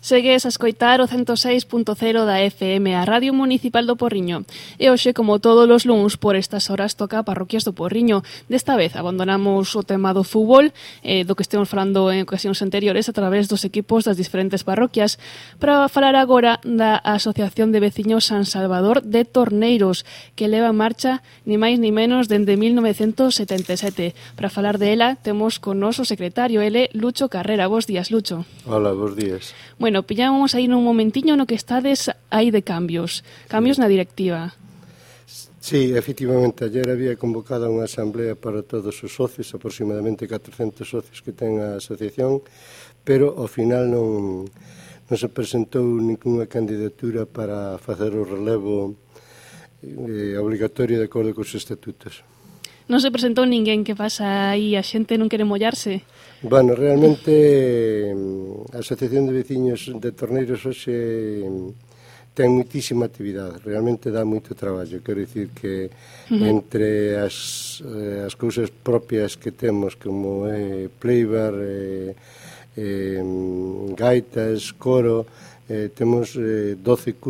Segues a escoitar o 106.0 da FM, a Radio Municipal do Porriño. E hoxe, como todos os luns, por estas horas toca Parroquias do Porriño. Desta vez abandonamos o tema do fútbol, do que estemos falando en ocasións anteriores, a través dos equipos das diferentes parroquias, para falar agora da Asociación de Veciños San Salvador de Torneiros, que leva en marcha ni máis ni menos dende 1977. Para falar de ela, temos con noso secretario, ele, Lucho Carrera. Bos días, Lucho. Hola, bos días. Bueno, pillamos aí nun momentiño no que estades aí de cambios na directiva. Sí, efectivamente, ayer había convocado unha asamblea para todos os socios, aproximadamente 400 socios que ten a asociación, pero ao final non se presentou ninguna candidatura para facer o relevo obligatorio de acordo cos estatutos. Non se presentou ninguén. Que pasa aí? A xente non quere mollarse? Bueno, realmente a Asociación de Veciños de Torneiros hoxe ten muitísima actividade, realmente dá moito traballo. Quero dicir que entre as cousas propias que temos, como playbar, gaitas, coro, temos 12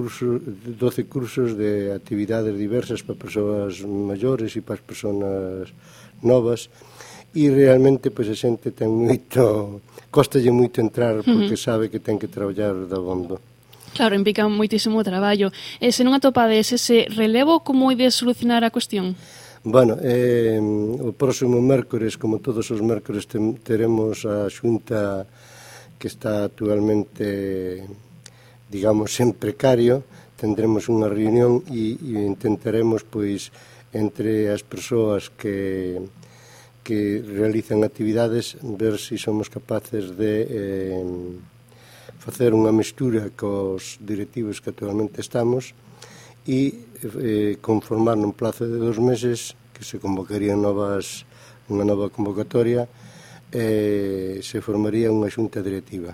cursos de actividades diversas para persoas maiores e para as persoas novas, e realmente pois, a xente ten moito, costalle moito entrar porque sabe que ten que traballar dabondo. Claro, implica moitísimo traballo. E se non atopades ese relevo, como ides solucionar a cuestión? Bueno, o próximo mércores, como todos os mércores, teremos a xunta que está actualmente, digamos, en precario. Tendremos unha reunión e intentaremos, pois, entre as persoas que realizan actividades, ver se somos capaces de facer unha mestura cos directivos que actualmente estamos e conformar nun plazo de 2 meses que se convocarían unha nova convocatoria, se formaría unha xunta directiva.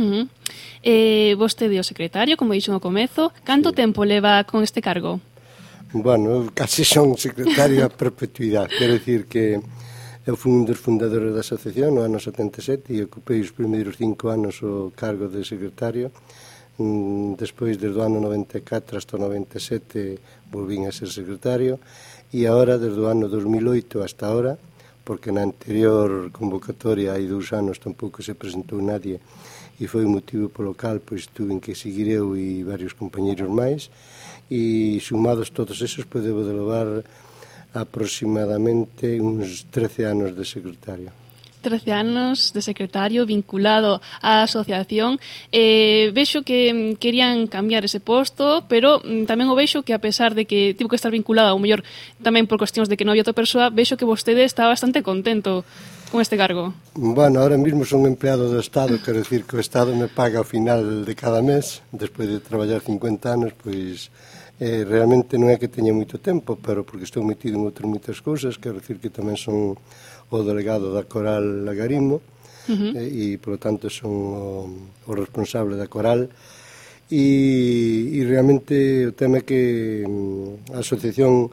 Vostede o secretario, como dixo no comezo, canto tempo leva con este cargo? Bueno, casi son secretario a perpetuidade, quero dicir que eu fui un dos fundadores da asociación no ano 77 e ocupei os primeiros 5 anos o cargo de secretario. Despois, desde o ano 94 hasta o 97, volvín a ser secretario, e agora, desde o ano 2008 hasta ahora, porque na anterior convocatoria hai 2 anos tampouco se presentou nadie, e foi o motivo polo cal pois tuve que seguir eu e varios compañeros máis, e sumados todos esos, pois debo de levar aproximadamente uns 13 anos de secretario. 13 anos de secretario vinculado á asociación. Vexo que querían cambiar ese posto, pero tamén o vexo que a pesar de que tivo que estar vinculado, ou mellor tamén por cuestións de que non había outra persoa, vexo que vostede está bastante contento con este cargo. Bueno, ahora mismo son empleado do Estado, quero dicir que o Estado me paga ao final de cada mes, despois de traballar 50 anos, pois realmente non é que teña moito tempo, pero porque estou metido en outras moitas cousas, quero dicir que tamén son o delegado da Coral Lagarimo, e, por lo tanto, son o responsable da Coral, e realmente o tema é que a asociación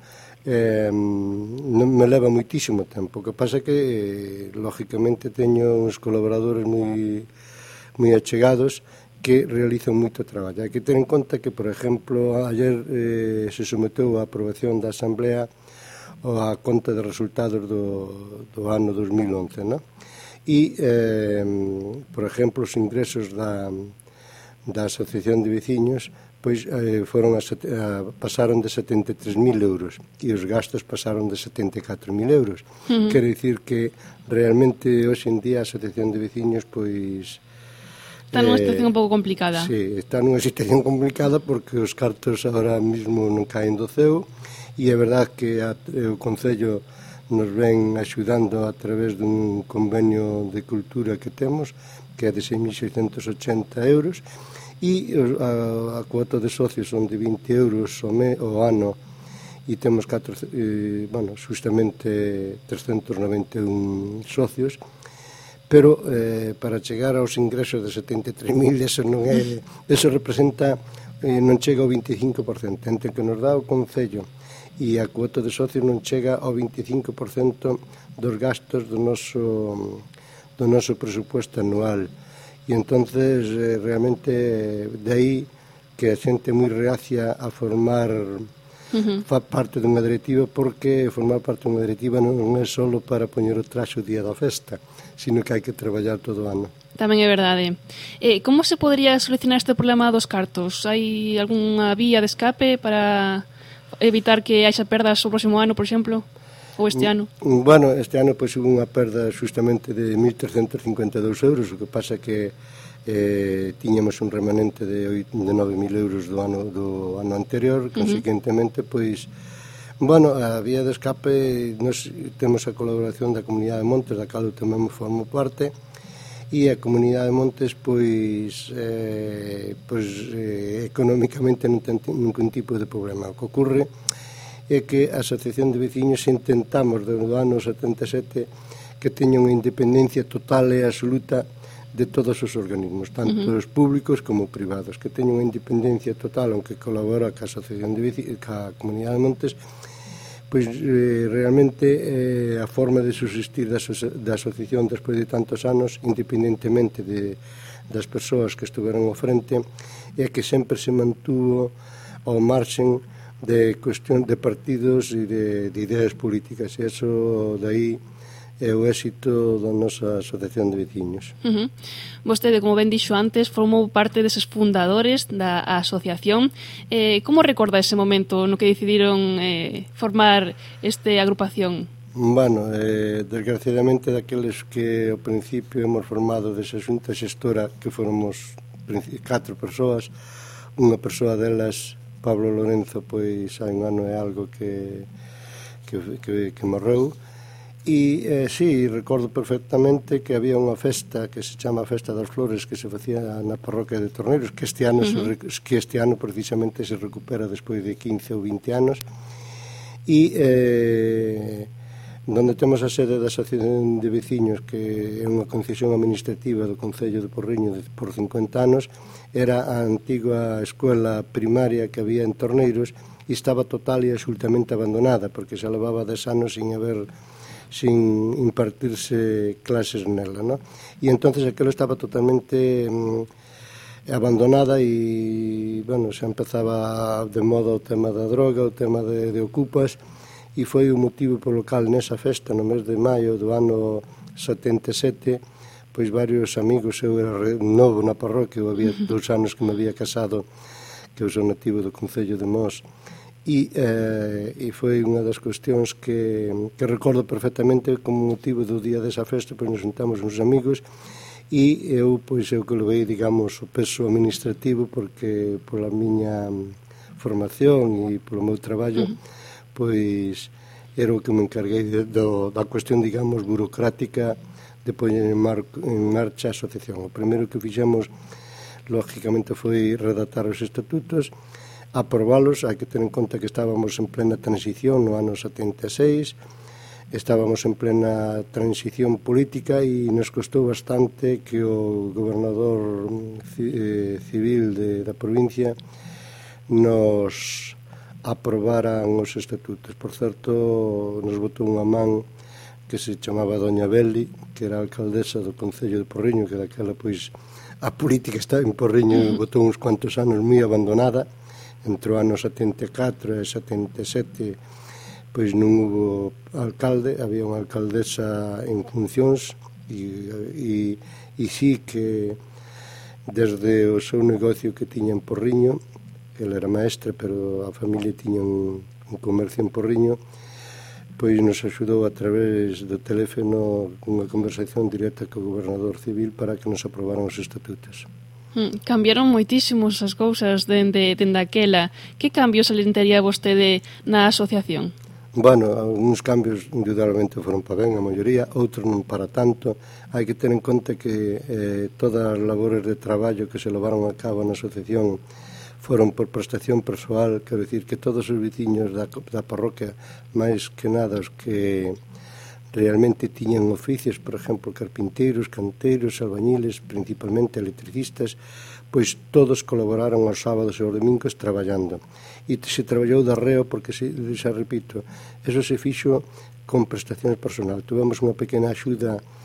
me leva moitísimo tempo. O que pasa é que, lógicamente, teño uns colaboradores moi achegados que realizan moito traballo. Hai que ter en conta que, por exemplo, ayer se someteu a aprobación da Asamblea a conta de resultados do ano 2011, non? E, por exemplo, os ingresos da Asociación de Veciños pois pasaron de 73.000 euros e os gastos pasaron de 74.000 euros. Quero dicir que realmente hoxe en día a Asociación de Veciños pois está nunha situación un pouco complicada. Sí, está nunha situación complicada porque os cartos agora mesmo non caen do ceo, e é verdad que o Concello nos ven axudando a través dun convenio de cultura que temos, que é de 6.680 euros, e a cuota de socios son de 20 euros ao ano, e temos justamente 391 socios, pero para chegar aos ingresos de 73.000, eso representa, non chega ao 25%, entre que nos dá o Concello e a cuota de socios non chega ao 25% dos gastos do noso presupuesto anual, e entonces realmente de aí que a xente é moi reacia a formar parte dunha directiva, porque formar parte dunha directiva non é só para poñer o traxe o día da festa, sino que hai que traballar todo o ano. Tamén é verdade. Como se podría solucionar este problema dos cartos? Hai algunha vía de escape para evitar que haxa perdas o próximo ano, por exemplo? Ou este ano? Bueno, este ano pois hubo unha perda justamente de 1.352 euros, o que pasa que tiñamos un remanente de 9.000 euros do ano anterior, consequentemente, pois, bueno, a vía de escape, nos temos a colaboración da Comunidade de Montes, da cal eu tamén formo parte, e a Comunidade de Montes, pois económicamente non ten ningún tipo de problema. O que ocorre é que a Asociación de Veciños intentamos, desde o ano 77, que teña unha independencia total e absoluta de todos os organismos, tanto os públicos como privados, que teñen unha independencia total, aunque colabora ca Asociación de Veciños, ca Comunidade de Montes, pois realmente a forma de subsistir da asociación despois de tantos anos, independentemente das persoas que estuveron ao frente, é que sempre se mantuvo ao marxen de cuestión de partidos e de ideas políticas, e eso de aí é o éxito da nosa Asociación de Veciños. Vostede, como ben dixo antes, formou parte deses fundadores da asociación. Como recorda ese momento no que decidiron formar esta agrupación? Bueno, desgraciadamente daqueles que ao principio hemos formado desa xunta xestora, que fomos 4 persoas, unha persoa delas, Pablo Lorenzo, pois hai un ano e algo que morreu. E, sí, recordo perfectamente que había unha festa que se chama Festa das Flores, que se facía na parroquia de Torneiros, que este ano precisamente se recupera despois de 15 ou 20 anos, e donde temos a sede da Asociación de Veciños, que é unha concesión administrativa do Concello de Porriño por 50 anos, era a antiga escola primaria que había en Torneiros, e estaba total e absolutamente abandonada, porque xa levaba 10 anos sin impartirse clases nela, ¿no? E entonces aquilo estaba totalmente abandonada, e, bueno, xa empezaba de moda o tema da droga, o tema de ocupas, e foi o motivo polo cal nesa festa, no mes de maio do ano 77, pois varios amigos, eu era novo na parroquia, eu había 2 anos que me había casado, que eu sou nativo do Concello de Mos, e foi unha das cuestións que recordo perfectamente como motivo do día desa festa, pois nos juntamos uns amigos, e eu que levei, digamos, o peso administrativo, porque pola miña formación e polo meu traballo, pois era o que me encarguei da cuestión, digamos, burocrática de poñer en marcha a asociación. O primeiro que fixemos, lógicamente, foi redactar os estatutos, aprobalos. Hai que ter en conta que estábamos en plena transición no ano 76, estábamos en plena transición política, e nos costou bastante que o gobernador civil da provincia nos aprobaran os estatutos. Por certo, nos botou unha man que se chamaba Doña Belli, que era a alcaldesa do Concello de Porriño, que daquela, pois, a política está en Porriño, botou uns cuantos anos moi abandonada. Entre o ano 74 e 77, pois non hubo alcalde, había unha alcaldesa en funcións, e sí que desde o seu negocio que tiña en Porriño, ela era maestra, pero a familia tiña un comercio en Porriño, pois nos axudou a través do teléfono unha conversación directa co gobernador civil para que nos aprobaran os estatutos. Cambiaron moitísimos as cousas dende aquela. Que cambios salientaría vostede na asociación? Bueno, algúns cambios indudablemente foron para ben, a maioría, outros non para tanto. Hai que ter en conta que todas as labores de traballo que se levaron a cabo na asociación foron por prestación persoal, quero dicir que todos os veciños da parroquia, máis que nada os que realmente tiñan oficios, por exemplo, carpinteiros, canteiros, albañiles, principalmente electricistas, pois todos colaboraron aos sábados e aos domingos traballando. E se traballou de arreo, porque, xa repito, eso se fixo con prestacións personal. Tuvemos unha pequena axuda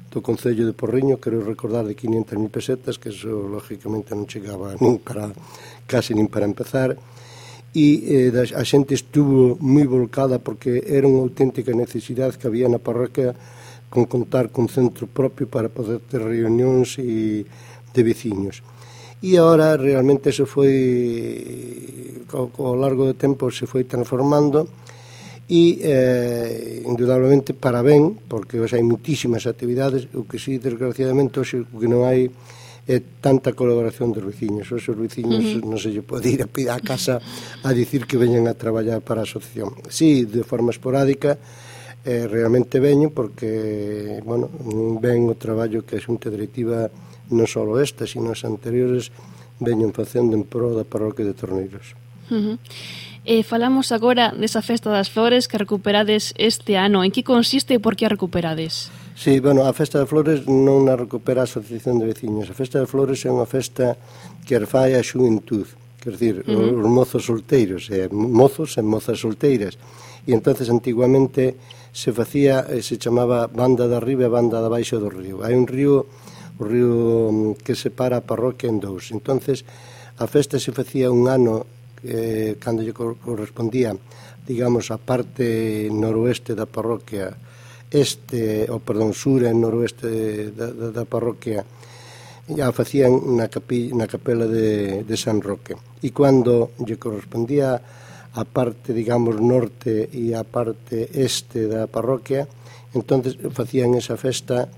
do Concello de Porriño, quero recordar de 500.000 pesetas, que eso lógicamente non chegaba casi nin para empezar, e a xente estuvo moi volcada porque era unha auténtica necesidade que había na parroquia con contar con centro propio para poder ter reunións de veciños. E agora realmente eso foi, ao largo do tempo se foi transformando e indudablemente para ben, porque hoxe hai muitísimas actividades, o que sí, desgraciadamente, hoxe o que non hai é tanta colaboración dos veciños. Hoxe os veciños non se lle pode ir a casa a dicir que veñen a traballar para a asociación. Sí, de forma esporádica, realmente veñen porque, bueno, ven o traballo que a xunta directiva, non só esta, sino as anteriores, veñen facendo en pro da parroquia de Torneiros. Falamos agora desa Festa das Flores que recuperades este ano. En que consiste e por que a recuperades? Sí, bueno, a Festa das Flores non a recupera a Asociación de Veciños. A Festa das Flores é unha festa que fai a xuventud, quer dizer, os mozos solteiros, mozos e mozas solteiras. E entonces antiguamente se facía, se chamaba banda de arriba e banda de baixo do río. Hai un río, o río que separa a parroquia en dous. Entonces a festa se facía un ano cando lle correspondía, digamos, a parte noroeste da parroquia, sur e noroeste da parroquia, ya facían na capela de San Roque. E cando lle correspondía a parte, digamos, norte e a parte este da parroquia, entonces facían esa festa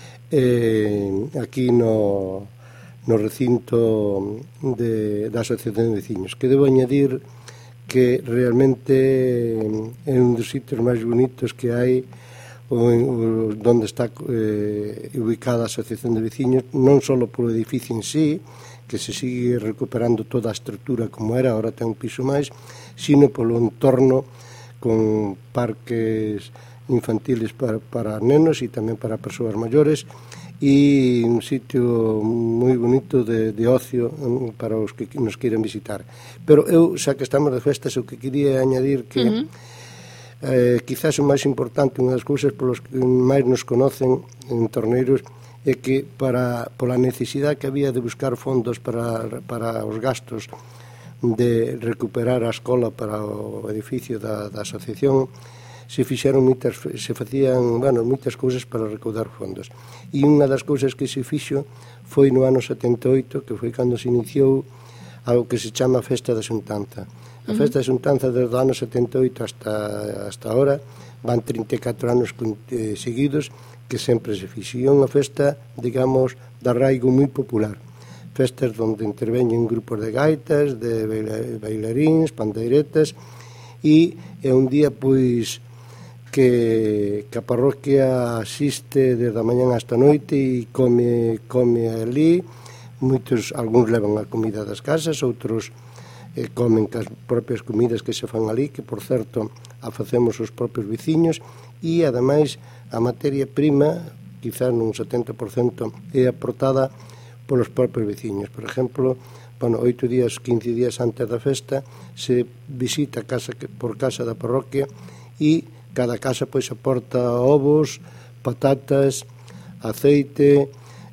aquí no recinto da Asociación de Veciños, que debo añadir que realmente é un dos sitios máis bonitos que hai onde está ubicada a Asociación de Veciños, non só polo edificio en sí, que se sigue recuperando toda a estrutura como era, ahora ten un piso máis, sino polo entorno con parques infantiles para nenos e tamén para persoas maiores, e un sitio moi bonito de ocio para os que nos queiran visitar. Pero eu, xa que estamos de festas, o que quería añadir que quizás o máis importante, unha das cousas polos que máis nos conocen en Torneiros, é que pola necesidade que había de buscar fondos para os gastos de recuperar a escola para o edificio da asociación, se facían moitas cousas para recaudar fondos. E unha das cousas que se fixo foi no ano 78, que foi cando se iniciou algo que se chama Festa da Xuntanza. A Festa da Xuntanza desde o ano 78 hasta ahora van 34 anos seguidos que sempre se fixo. E é unha festa, digamos, de arraigo moi popular. Festas onde interveñen grupos de gaitas, de bailarins, pandeiretas, e é un día, pois, que a parroquia asiste desde a mañan hasta a noite e come ali. Algúns levan a comida das casas, outros comen as propias comidas que se fan ali, que, por certo, a facemos os propios veciños, e, ademais, a materia prima, quizás nun 70%, é aportada polos propios veciños. Por exemplo, 8 días, 15 días antes da festa, se visita casa por casa da parroquia e cada casa pois aporta ovos, patatas, aceite,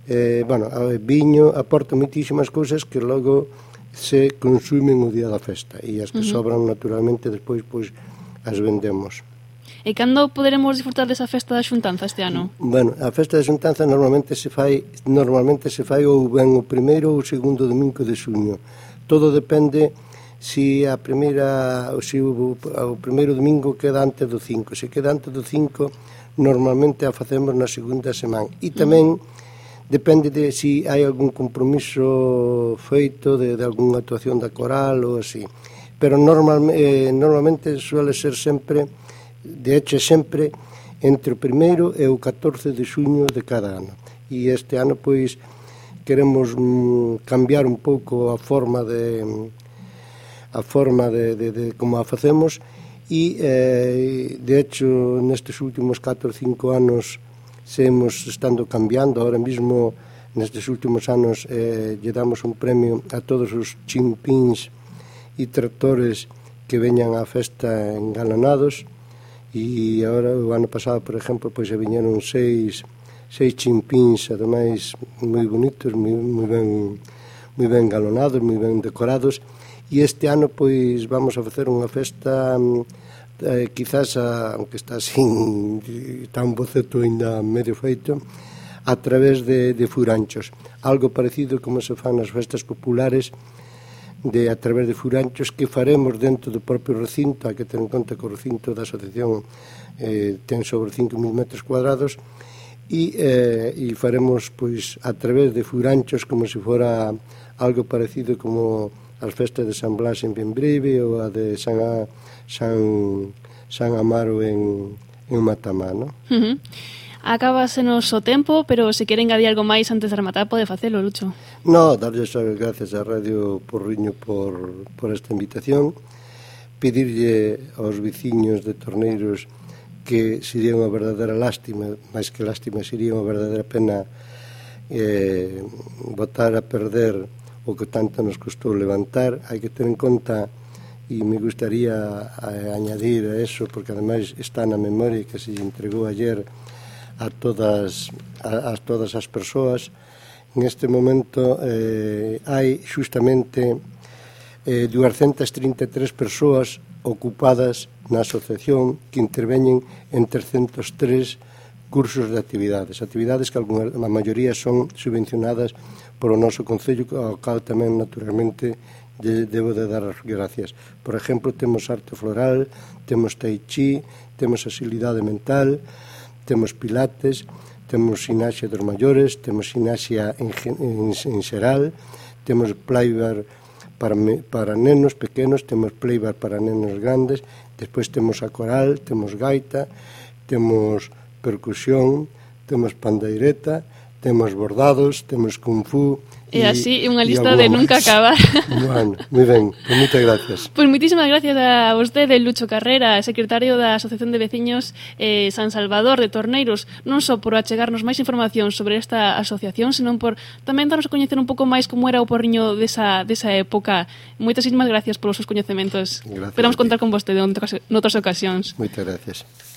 viño, aporta moitísimas cousas que logo se consumen o día da festa, e as que sobran naturalmente despois pois as vendemos. E cando poderemos disfrutar desa festa da Xuntanza este ano? Bueno, a festa da Xuntanza normalmente se fai ou ben o primeiro ou o segundo domingo de xuño. Todo depende se o primeiro domingo queda antes do 5. Se queda antes do 5, normalmente a facemos na segunda semana. E tamén depende de se hai algún compromiso feito de algunha actuación da coral ou así. Pero normalmente suele ser sempre, de hecho sempre, entre o primeiro e o 14 de xuño de cada ano. E este ano, pois, queremos cambiar un pouco a forma de como a facemos, e de hecho nestes últimos 4 ou 5 anos seguimos estando cambiando. Ahora mismo nestes últimos anos lle damos un premio a todos os chimpíns e tractores que veñan á festa engalanados, e agora o ano pasado, por exemplo, pois viñeron 6 6 chimpíns, ademais, moi bonitos, moi ben galonados, moi ben decorados, e este ano, pois, vamos a facer unha festa, quizás, aunque está un boceto ainda medio feito, a través de furanchos. Algo parecido como se fan nas festas populares, a través de furanchos que faremos dentro do propio recinto. Hai que ter en conta que o recinto da asociación ten sobre 5.000 metros cuadrados e faremos pois a través de furanchos como se fora algo parecido como as festas de San Blas en Bembrive ou a de San Amaro en Matamá, non? Acábasenos o tempo, pero se quere engadir algo máis antes de rematar, pode facelo, Lucho. No, darles as gracias a Radio Porriño por esta invitación, pedirlle aos veciños de Torneiros que sería unha verdadeira lástima, máis que lástima, sería unha verdadeira pena botar a perder o que tanto nos costou levantar. Hai que ter en conta, e me gustaría añadir a eso, porque ademais está na memoria que se entregou ayer a todas as persoas. En este momento hai xustamente 233 persoas ocupadas na asociación que interveñen en 303 cursos de actividades que a maioría son subvencionadas por o noso Concello, ao cal tamén naturalmente debo de dar as gracias. Por exemplo, temos arte floral, temos tai chi, temos agilidade mental, temos pilates, temos gimnasia dos maiores, temos gimnasia en xeral, temos playbar para nenos pequenos, temos playbar para nenos grandes, despois temos a coral, temos gaita, temos percusión, temos pandeireta, temos bordados, temos kung fu. E así, unha lista de nunca acabar. Bueno, moi ben, pues moitas gracias. Pois moitísimas gracias a vostede, Lucho Carrera, secretario da Asociación de Veciños San Salvador de Torneiros, non só por achegarnos máis información sobre esta asociación, senón por tamén darnos a coñecer un pouco máis como era o Porriño desa época. Moitísimas gracias polos seus coñecementos. Esperamos contar con vostede noutras ocasións. Moitas gracias.